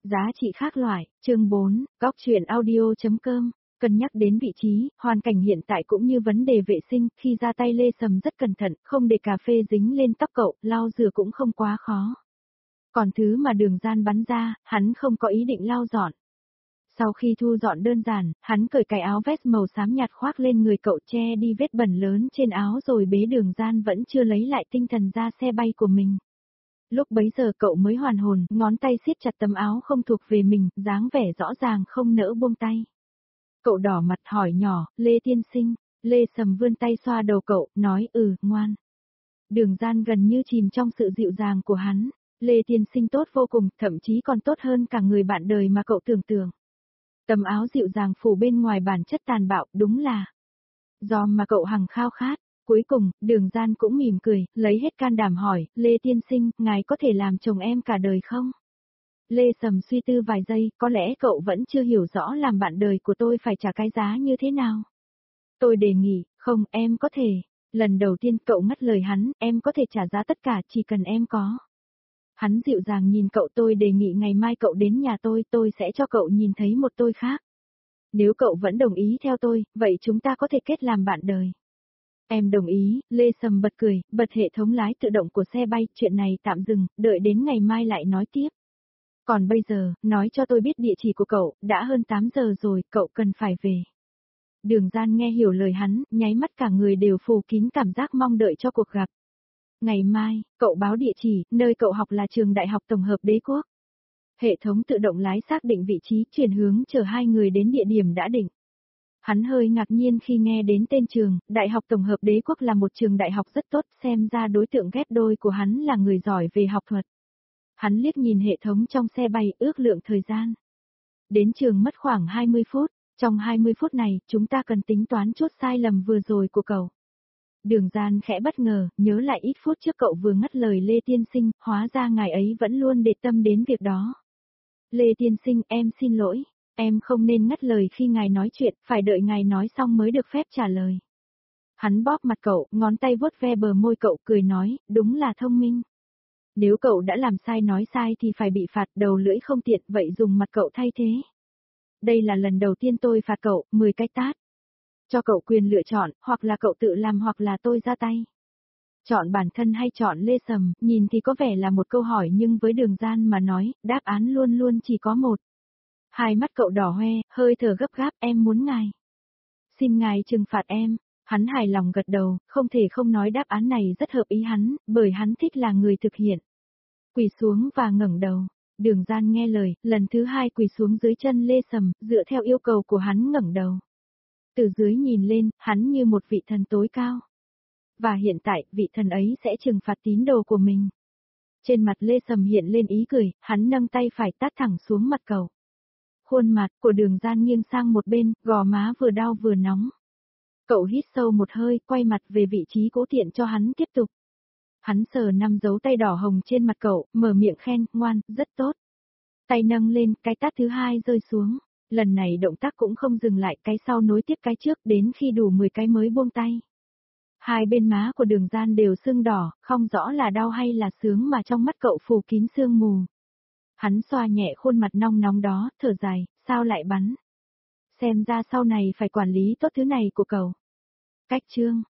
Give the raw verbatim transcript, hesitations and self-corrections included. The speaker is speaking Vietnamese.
Giá trị khác loại, chương bốn, góc truyện audio.com. Cân nhắc đến vị trí, hoàn cảnh hiện tại cũng như vấn đề vệ sinh, khi ra tay Lê Sầm rất cẩn thận, không để cà phê dính lên tóc cậu, lau rửa cũng không quá khó. Còn thứ mà Đường Gian bắn ra, hắn không có ý định lau dọn. Sau khi thu dọn đơn giản, hắn cởi cái áo vest màu xám nhạt khoác lên người cậu, che đi vết bẩn lớn trên áo rồi bế Đường Gian vẫn chưa lấy lại tinh thần ra xe bay của mình. Lúc bấy giờ cậu mới hoàn hồn, ngón tay siết chặt tấm áo không thuộc về mình, dáng vẻ rõ ràng không nỡ buông tay. Cậu đỏ mặt hỏi nhỏ, Lê tiên sinh. Lê Sầm vươn tay xoa đầu cậu, nói ừ, ngoan. Đường Gian gần như chìm trong sự dịu dàng của hắn. Lê tiên sinh tốt vô cùng, thậm chí còn tốt hơn cả người bạn đời mà cậu tưởng tượng. Tấm áo dịu dàng phủ bên ngoài bản chất tàn bạo, đúng là do mà cậu hằng khao khát. Cuối cùng, Đường Gian cũng mỉm cười, lấy hết can đảm hỏi, Lê tiên sinh, ngài có thể làm chồng em cả đời không? Lê Sầm suy tư vài giây, có lẽ cậu vẫn chưa hiểu rõ làm bạn đời của tôi phải trả cái giá như thế nào. Tôi đề nghị, không, em có thể. Lần đầu tiên cậu ngắt lời hắn, em có thể trả giá tất cả chỉ cần em có. Hắn dịu dàng nhìn cậu, tôi đề nghị ngày mai cậu đến nhà tôi, tôi sẽ cho cậu nhìn thấy một tôi khác. Nếu cậu vẫn đồng ý theo tôi, vậy chúng ta có thể kết làm bạn đời. Em đồng ý, Lê Sầm bật cười, bật hệ thống lái tự động của xe bay, chuyện này tạm dừng, đợi đến ngày mai lại nói tiếp. Còn bây giờ, nói cho tôi biết địa chỉ của cậu, đã hơn tám giờ rồi, cậu cần phải về. Đường Gian nghe hiểu lời hắn, nháy mắt cả người đều phủ kín cảm giác mong đợi cho cuộc gặp. Ngày mai, cậu báo địa chỉ, nơi cậu học là trường Đại học Tổng hợp Đế Quốc. Hệ thống tự động lái xác định vị trí, chuyển hướng chở hai người đến địa điểm đã định. Hắn hơi ngạc nhiên khi nghe đến tên trường, Đại học Tổng hợp Đế Quốc là một trường đại học rất tốt, xem ra đối tượng ghép đôi của hắn là người giỏi về học thuật. Hắn liếc nhìn hệ thống trong xe bay, ước lượng thời gian. Đến trường mất khoảng hai mươi phút, trong hai mươi phút này, chúng ta cần tính toán chút sai lầm vừa rồi của cậu. Đường Gian khẽ bất ngờ, nhớ lại ít phút trước cậu vừa ngắt lời Lê tiên sinh, hóa ra ngài ấy vẫn luôn để tâm đến việc đó. Lê tiên sinh, em xin lỗi. Em không nên ngắt lời khi ngài nói chuyện, phải đợi ngài nói xong mới được phép trả lời. Hắn bóp mặt cậu, ngón tay vuốt ve bờ môi cậu, cười nói, đúng là thông minh. Nếu cậu đã làm sai nói sai thì phải bị phạt, đầu lưỡi không tiện, vậy dùng mặt cậu thay thế. Đây là lần đầu tiên tôi phạt cậu, mười cái tát. Cho cậu quyền lựa chọn, hoặc là cậu tự làm hoặc là tôi ra tay. Chọn bản thân hay chọn Lê Sầm, nhìn thì có vẻ là một câu hỏi nhưng với Đường Gian mà nói, đáp án luôn luôn chỉ có một. Hai mắt cậu đỏ hoe, hơi thở gấp gáp, em muốn ngài. Xin ngài trừng phạt em. Hắn hài lòng gật đầu, không thể không nói đáp án này rất hợp ý hắn, bởi hắn thích là người thực hiện. Quỳ xuống và ngẩng đầu. Đường Gian nghe lời, lần thứ hai quỳ xuống dưới chân Lê Sầm, dựa theo yêu cầu của hắn ngẩng đầu. Từ dưới nhìn lên, hắn như một vị thần tối cao. Và hiện tại, vị thần ấy sẽ trừng phạt tín đồ của mình. Trên mặt Lê Sầm hiện lên ý cười, hắn nâng tay phải tát thẳng xuống mặt cậu. Khuôn mặt của Đường Gian nghiêng sang một bên, gò má vừa đau vừa nóng. Cậu hít sâu một hơi, quay mặt về vị trí cũ tiện cho hắn tiếp tục. Hắn sờ năm dấu tay đỏ hồng trên mặt cậu, mở miệng khen, ngoan, rất tốt. Tay nâng lên, cái tát thứ hai rơi xuống. Lần này động tác cũng không dừng lại, cái sau nối tiếp cái trước đến khi đủ mười cái mới buông tay. Hai bên má của Đường Gian đều sưng đỏ, không rõ là đau hay là sướng mà trong mắt cậu phủ kín sương mù. Hắn xoa nhẹ khuôn mặt nong nóng đó, thở dài, sao lại bắn? Xem ra sau này phải quản lý tốt thứ này của cậu. Cách chương.